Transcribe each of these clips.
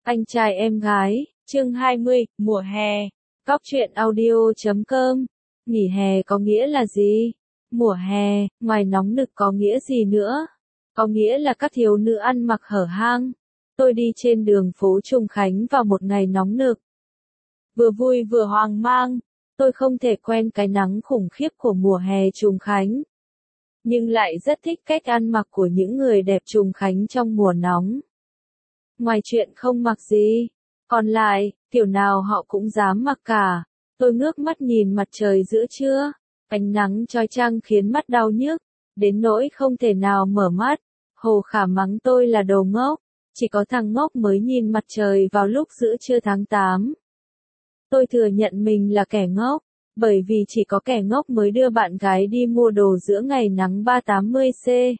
Anh trai em gái, chương 20, mùa hè. Góc truyện audio.com. Nghỉ hè có nghĩa là gì? Mùa hè, ngoài nóng nực có nghĩa gì nữa? Có nghĩa là các thiếu nữ ăn mặc hở hang. Tôi đi trên đường phố Trùng Khánh vào một ngày nóng nực. Vừa vui vừa hoang mang, tôi không thể quen cái nắng khủng khiếp của mùa hè Trùng Khánh. Nhưng lại rất thích cách ăn mặc của những người đẹp Trùng Khánh trong mùa nóng. Ngoài chuyện không mặc gì, còn lại, kiểu nào họ cũng dám mặc cả. Tôi ngước mắt nhìn mặt trời giữa trưa, ánh nắng chói chang khiến mắt đau nhức, đến nỗi không thể nào mở mắt. Hồ Khả mắng tôi là đồ ngốc, chỉ có thằng ngốc mới nhìn mặt trời vào lúc giữa trưa tháng 8. Tôi thừa nhận mình là kẻ ngốc, bởi vì chỉ có kẻ ngốc mới đưa bạn gái đi mua đồ giữa ngày nắng 380C.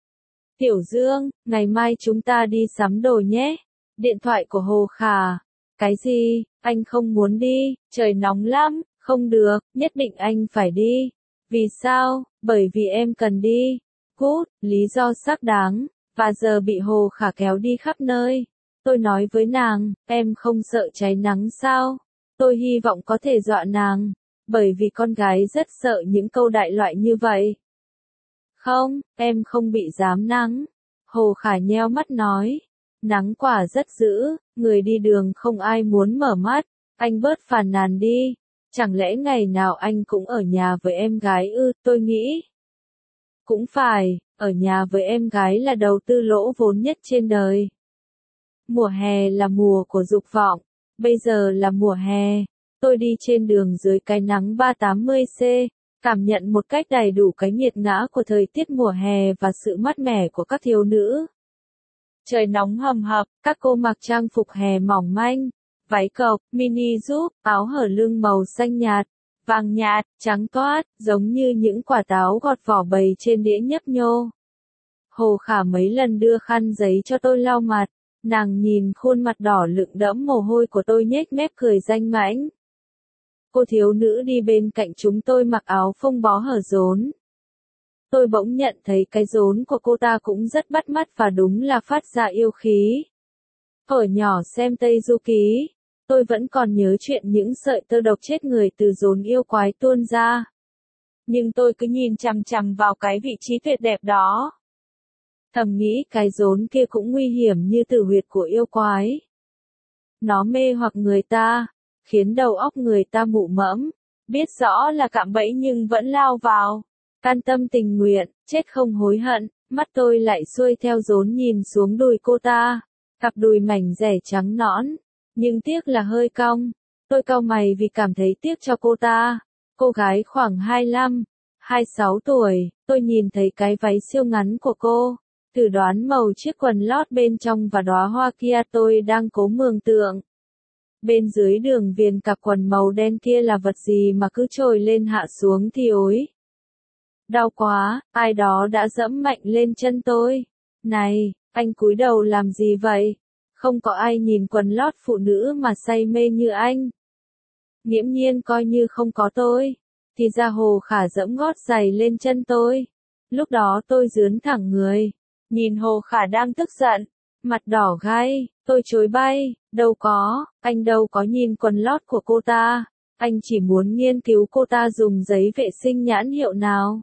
Tiểu Dương, ngày mai chúng ta đi sắm đồ nhé. Điện thoại của Hồ Khả. Cái gì, anh không muốn đi, trời nóng lắm, không được, nhất định anh phải đi. Vì sao? Bởi vì em cần đi. Cút, lý do xác đáng, và giờ bị Hồ Khả kéo đi khắp nơi. Tôi nói với nàng, em không sợ cháy nắng sao? Tôi hy vọng có thể dọa nàng, bởi vì con gái rất sợ những câu đại loại như vậy. Không, em không bị dám nắng. Hồ Khả nheo mắt nói. Nắng quả rất dữ, người đi đường không ai muốn mở mắt. Anh bớt phàn nàn đi. Chẳng lẽ ngày nào anh cũng ở nhà với em gái ư? Tôi nghĩ. Cũng phải, ở nhà với em gái là đầu tư lỗ vốn nhất trên đời. Mùa hè là mùa của dục vọng. Bây giờ là mùa hè. Tôi đi trên đường dưới cái nắng 380C. Cảm nhận một cách đầy đủ cái nghiệt ngã của thời tiết mùa hè và sự mát mẻ của các thiếu nữ. Trời nóng hầm hập, các cô mặc trang phục hè mỏng manh, váy cộc, mini giúp, áo hở lưng màu xanh nhạt, vàng nhạt, trắng toát, giống như những quả táo gọt vỏ bầy trên đĩa nhấp nhô. Hồ Khả mấy lần đưa khăn giấy cho tôi lau mặt, nàng nhìn khuôn mặt đỏ lựng đẫm mồ hôi của tôi nhếch mép cười danh mãnh. Cô thiếu nữ đi bên cạnh chúng tôi mặc áo phông bó hở rốn. Tôi bỗng nhận thấy cái rốn của cô ta cũng rất bắt mắt và đúng là phát ra yêu khí. Hồi nhỏ xem Tây Du Ký, tôi vẫn còn nhớ chuyện những sợi tơ độc chết người từ rốn yêu quái tuôn ra. Nhưng tôi cứ nhìn chằm chằm vào cái vị trí tuyệt đẹp đó. Thầm nghĩ cái rốn kia cũng nguy hiểm như tử huyệt của yêu quái. Nó mê hoặc người ta, khiến đầu óc người ta mụ mẫm, biết rõ là cạm bẫy nhưng vẫn lao vào. Can tâm tình nguyện, chết không hối hận, mắt tôi lại xuôi theo rốn nhìn xuống đùi cô ta, cặp đùi mảnh dẻ trắng nõn, nhưng tiếc là hơi cong. Tôi cau mày vì cảm thấy tiếc cho cô ta. Cô gái khoảng 25, 26 tuổi, tôi nhìn thấy cái váy siêu ngắn của cô, thử đoán màu chiếc quần lót bên trong và đóa hoa kia tôi đang cố mường tượng. Bên dưới đường viền cặp quần màu đen kia là vật gì mà cứ trồi lên hạ xuống thì ối. Đau quá, ai đó đã dẫm mạnh lên chân tôi. Này, anh cúi đầu làm gì vậy? Không có ai nhìn quần lót phụ nữ mà say mê như anh. Nghiễm nhiên coi như không có tôi. Thì ra Hồ Khả dẫm gót giày lên chân tôi. Lúc đó tôi dướn thẳng người. Nhìn Hồ Khả đang tức giận. Mặt đỏ gai, tôi chối bay. Đâu có, anh đâu có nhìn quần lót của cô ta. Anh chỉ muốn nghiên cứu cô ta dùng giấy vệ sinh nhãn hiệu nào.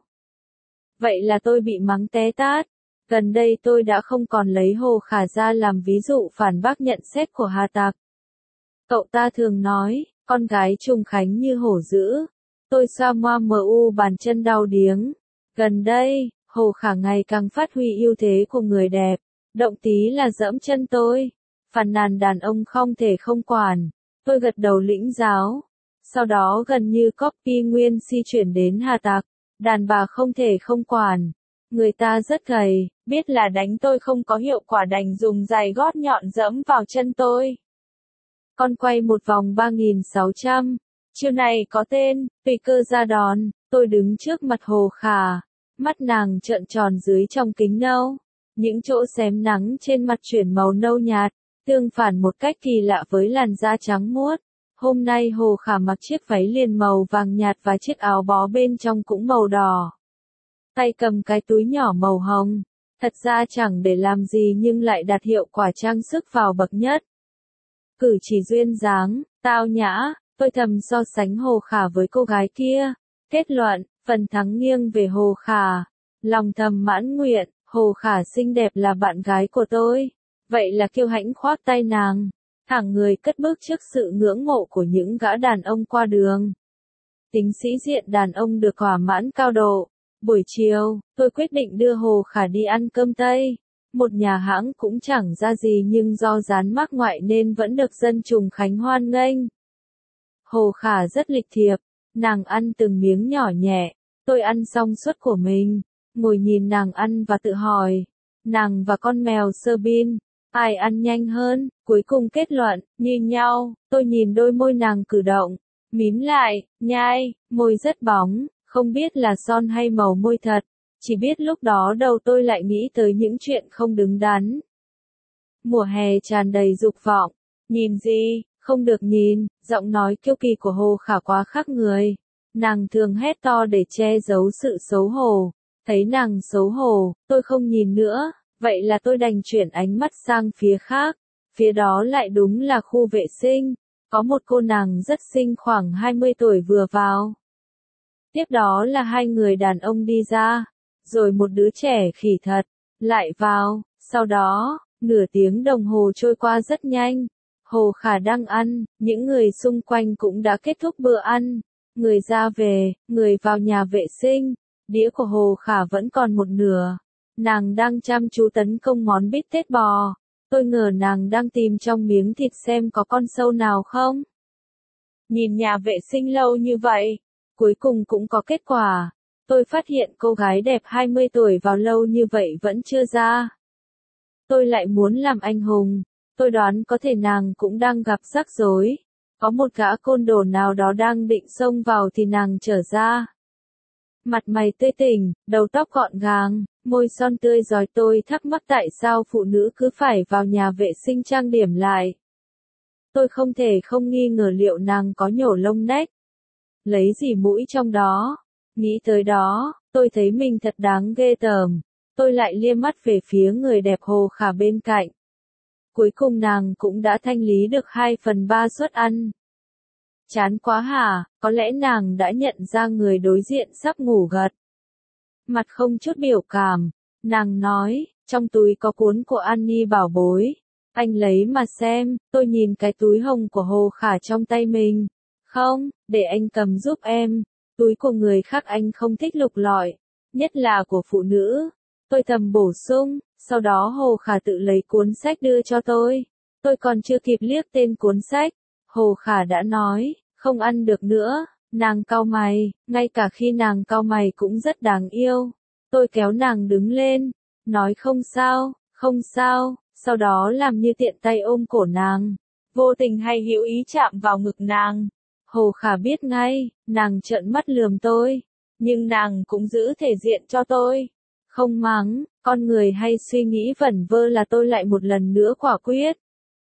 Vậy là tôi bị mắng té tát. Gần đây tôi đã không còn lấy Hồ Khả ra làm ví dụ phản bác nhận xét của Hà Tạc. Cậu ta thường nói, con gái Trùng Khánh như hổ dữ. Tôi xoa moa bàn chân đau điếng. Gần đây, Hồ Khả ngày càng phát huy ưu thế của người đẹp. Động tí là dẫm chân tôi. Phàn nàn đàn ông không thể không quản. Tôi gật đầu lĩnh giáo. Sau đó gần như copy nguyên si chuyển đến Hà Tạc. Đàn bà không thể không quản. Người ta rất gầy, biết là đánh tôi không có hiệu quả đành dùng giày gót nhọn dẫm vào chân tôi. Con quay một vòng 3600. Chiều này có tên, tùy cơ ra đòn. Tôi đứng trước mặt Hồ Khả. Mắt nàng trợn tròn dưới trong kính nâu. Những chỗ xém nắng trên mặt chuyển màu nâu nhạt, tương phản một cách kỳ lạ với làn da trắng muốt. Hôm nay Hồ Khả mặc chiếc váy liền màu vàng nhạt và chiếc áo bó bên trong cũng màu đỏ. Tay cầm cái túi nhỏ màu hồng. Thật ra chẳng để làm gì nhưng lại đạt hiệu quả trang sức vào bậc nhất. cử chỉ duyên dáng, tao nhã, tôi thầm so sánh Hồ Khả với cô gái kia. Kết luận, phần thắng nghiêng về Hồ Khả. Lòng thầm mãn nguyện, Hồ Khả xinh đẹp là bạn gái của tôi. Vậy là kiêu hãnh khoác tay nàng, thẳng người cất bước trước sự ngưỡng mộ của những gã đàn ông qua đường. Tính sĩ diện đàn ông được thỏa mãn cao độ. Buổi chiều, tôi quyết định đưa Hồ Khả đi ăn cơm Tây. Một nhà hãng cũng chẳng ra gì nhưng do dán mác ngoại nên vẫn được dân Trùng Khánh hoan nghênh. Hồ Khả rất lịch thiệp, nàng ăn từng miếng nhỏ nhẹ. Tôi ăn xong suất của mình, ngồi nhìn nàng ăn và tự hỏi, nàng và con mèo Serbin, ai ăn nhanh hơn? Cuối cùng kết luận, như nhau. Tôi nhìn đôi môi nàng cử động, mím lại, nhai, môi rất bóng, không biết là son hay màu môi thật. Chỉ biết lúc đó đầu tôi lại nghĩ tới những chuyện không đứng đắn. Mùa hè tràn đầy dục vọng. Nhìn gì? Không được nhìn. Giọng nói kiêu kỳ của Hồ Khả quá khác người. Nàng thường hét to để che giấu sự xấu hổ. Thấy nàng xấu hổ, tôi không nhìn nữa. Vậy là tôi đành chuyển ánh mắt sang phía khác. Phía đó lại đúng là khu vệ sinh. Có một cô nàng rất xinh khoảng 20 tuổi vừa vào. Tiếp đó là hai người đàn ông đi ra. Rồi một đứa trẻ khỉ thật, lại vào. Sau đó, nửa tiếng đồng hồ trôi qua rất nhanh. Hồ Khả đang ăn, những người xung quanh cũng đã kết thúc bữa ăn. Người ra về, người vào nhà vệ sinh. Đĩa của Hồ Khả vẫn còn một nửa. Nàng đang chăm chú tấn công món bít tết bò. Tôi ngờ nàng đang tìm trong miếng thịt xem có con sâu nào không. Nhìn nhà vệ sinh lâu như vậy, cuối cùng cũng có kết quả. Tôi phát hiện cô gái đẹp 20 tuổi vào lâu như vậy vẫn chưa ra. Tôi lại muốn làm anh hùng. Tôi đoán có thể nàng cũng đang gặp rắc rối. Có một gã côn đồ nào đó đang định xông vào thì nàng trở ra. Mặt mày tươi tỉnh, đầu tóc gọn gàng, môi son tươi rói. Tôi thắc mắc tại sao phụ nữ cứ phải vào nhà vệ sinh trang điểm lại. Tôi không thể không nghi ngờ liệu nàng có nhổ lông nách. Lấy gì mũi trong đó. Nghĩ tới đó, tôi thấy mình thật đáng ghê tởm. Tôi lại liếc mắt về phía người đẹp Hồ Khả bên cạnh. Cuối cùng nàng cũng đã thanh lý được 2/3 suất ăn. Chán quá hả? Có lẽ nàng đã nhận ra người đối diện sắp ngủ gật. Mặt không chút biểu cảm, nàng nói, trong túi có cuốn của Annie bảo bối. Anh lấy mà xem. Tôi nhìn cái túi hồng của Hồ Khả trong tay mình. Không, để anh cầm giúp em. Túi của người khác anh không thích lục lọi, nhất là của phụ nữ. Tôi thầm bổ sung, sau đó Hồ Khả tự lấy cuốn sách đưa cho tôi. Tôi còn chưa kịp liếc tên cuốn sách. Hồ Khả đã nói, không ăn được nữa. Nàng cau mày, ngay cả khi nàng cau mày cũng rất đáng yêu. Tôi kéo nàng đứng lên, nói không sao, không sao, sau đó làm như tiện tay ôm cổ nàng. Vô tình hay hữu ý chạm vào ngực nàng. Hồ Khả biết ngay, nàng trợn mắt lườm tôi, nhưng nàng cũng giữ thể diện cho tôi. Không mắng, con người hay suy nghĩ vẩn vơ là tôi lại một lần nữa quả quyết.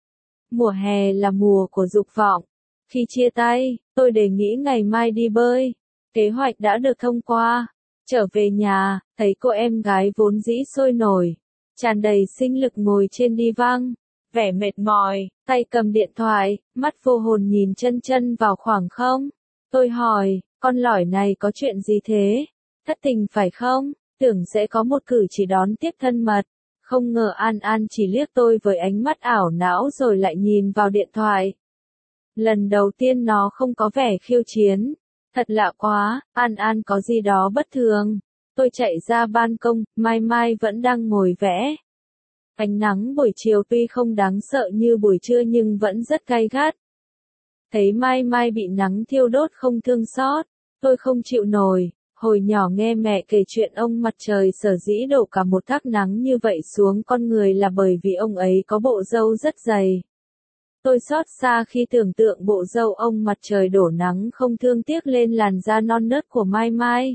Mùa hè là mùa của dục vọng. Khi chia tay, tôi đề nghị ngày mai đi bơi. Kế hoạch đã được thông qua. Trở về nhà, thấy cô em gái vốn dĩ sôi nổi, tràn đầy sinh lực ngồi trên đi văng. Vẻ mệt mỏi, tay cầm điện thoại, mắt vô hồn nhìn chân chân vào khoảng không. Tôi hỏi, con lỏi này có chuyện gì thế? Thất tình phải không? Tưởng sẽ có một cử chỉ đón tiếp thân mật. Không ngờ An An chỉ liếc tôi với ánh mắt ảo não rồi lại nhìn vào điện thoại. Lần đầu tiên nó không có vẻ khiêu chiến. Thật lạ quá, An An có gì đó bất thường. Tôi chạy ra ban công, Mai Mai vẫn đang ngồi vẽ. Ánh nắng buổi chiều tuy không đáng sợ như buổi trưa nhưng vẫn rất gay gắt. Thấy Mai Mai bị nắng thiêu đốt không thương xót, tôi không chịu nổi. Hồi nhỏ nghe mẹ kể chuyện ông mặt trời sở dĩ đổ cả một thác nắng như vậy xuống con người là bởi vì ông ấy có bộ râu rất dày. Tôi xót xa khi tưởng tượng bộ râu ông mặt trời đổ nắng không thương tiếc lên làn da non nớt của Mai Mai.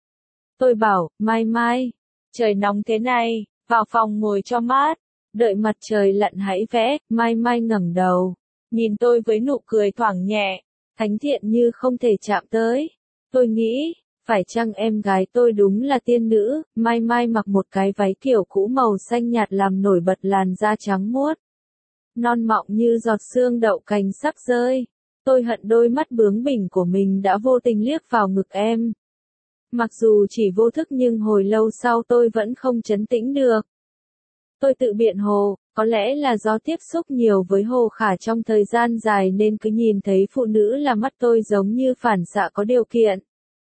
Tôi bảo, Mai Mai, trời nóng thế này, vào phòng ngồi cho mát, đợi mặt trời lặn hãy vẽ. Mai Mai ngẩng đầu, nhìn tôi với nụ cười thoảng nhẹ, thánh thiện như không thể chạm tới. Tôi nghĩ, phải chăng em gái tôi đúng là tiên nữ. Mai Mai mặc một cái váy kiểu cũ màu xanh nhạt làm nổi bật làn da trắng muốt. non mọng như giọt sương đậu cành sắp rơi. Tôi hận đôi mắt bướng bỉnh của mình đã vô tình liếc vào ngực em. Mặc dù chỉ vô thức nhưng hồi lâu sau tôi vẫn không trấn tĩnh được. Tôi tự biện hồ, có lẽ là do tiếp xúc nhiều với Hồ Khả trong thời gian dài nên cứ nhìn thấy phụ nữ là mắt tôi giống như phản xạ có điều kiện.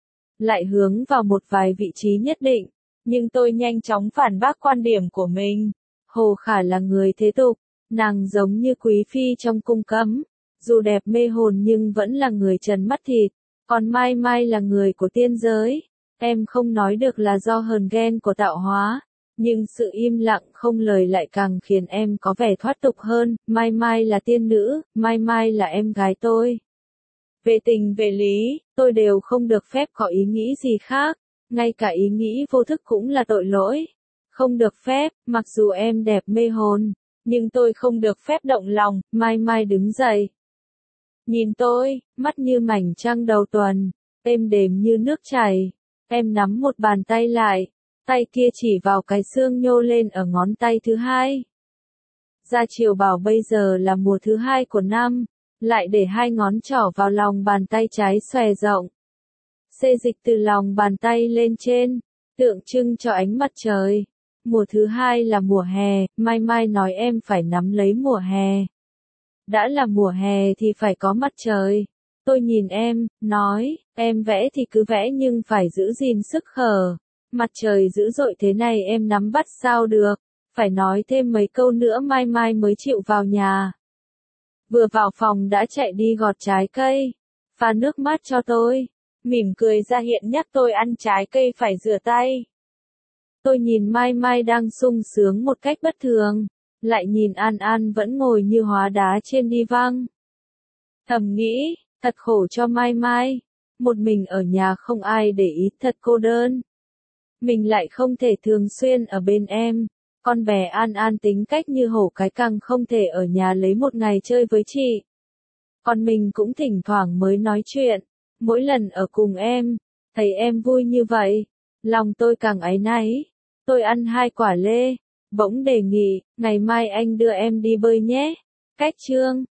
Lại hướng vào một vài vị trí nhất định, nhưng tôi nhanh chóng phản bác quan điểm của mình. Hồ Khả là người thế tục, nàng giống như quý phi trong cung cấm, dù đẹp mê hồn nhưng vẫn là người trần mắt thịt, còn Mai Mai là người của tiên giới. Em không nói được là do hờn ghen của tạo hóa, nhưng sự im lặng không lời lại càng khiến em có vẻ thoát tục hơn. Mai Mai là tiên nữ, Mai Mai là em gái tôi. Về tình về lý, tôi đều không được phép có ý nghĩ gì khác, ngay cả ý nghĩ vô thức cũng là tội lỗi. Không được phép, mặc dù em đẹp mê hồn, nhưng tôi không được phép động lòng. Mai Mai đứng dậy. Nhìn tôi, mắt như mảnh trăng đầu tuần, êm đềm như nước chảy. Em nắm một bàn tay lại, tay kia chỉ vào cái xương nhô lên ở ngón tay thứ hai. Gia Triều bảo bây giờ là mùa thứ hai của năm, lại để hai ngón trỏ vào lòng bàn tay trái xòe rộng. Xê dịch từ lòng bàn tay lên trên, tượng trưng cho ánh mặt trời. Mùa thứ hai là mùa hè, Mai Mai nói em phải nắm lấy mùa hè. Đã là mùa hè thì phải có mặt trời. Tôi nhìn em, nói, em vẽ thì cứ vẽ nhưng phải giữ gìn sức khỏe. Mặt trời dữ dội thế này em nắm bắt sao được. Phải nói thêm mấy câu nữa Mai Mai mới chịu vào nhà. Vừa vào phòng đã chạy đi gọt trái cây, pha nước mát cho tôi, mỉm cười ra hiện nhắc tôi ăn trái cây phải rửa tay. Tôi nhìn Mai Mai đang sung sướng một cách bất thường, lại nhìn An An vẫn ngồi như hóa đá trên đi văng. Thầm nghĩ, thật khổ cho Mai Mai, một mình ở nhà không ai để ý thật cô đơn. Mình lại không thể thường xuyên ở bên em. Con bé An An tính cách như hổ cái càng không thể ở nhà lấy một ngày chơi với chị. Còn mình cũng thỉnh thoảng mới nói chuyện, mỗi lần ở cùng em, thấy em vui như vậy, lòng tôi càng áy náy. Tôi ăn 2 quả lê, bỗng đề nghị, ngày mai anh đưa em đi bơi nhé. Cách chương